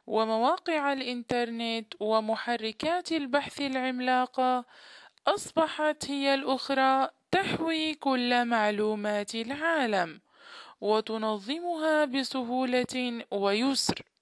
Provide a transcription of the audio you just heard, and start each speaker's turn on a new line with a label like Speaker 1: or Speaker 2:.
Speaker 1: ومواقع الإنترنت ومحركات البحث العملاقة أصبحت هي الأخرى تحوي كل معلومات العالم وتنظمها بسهولة ويسر.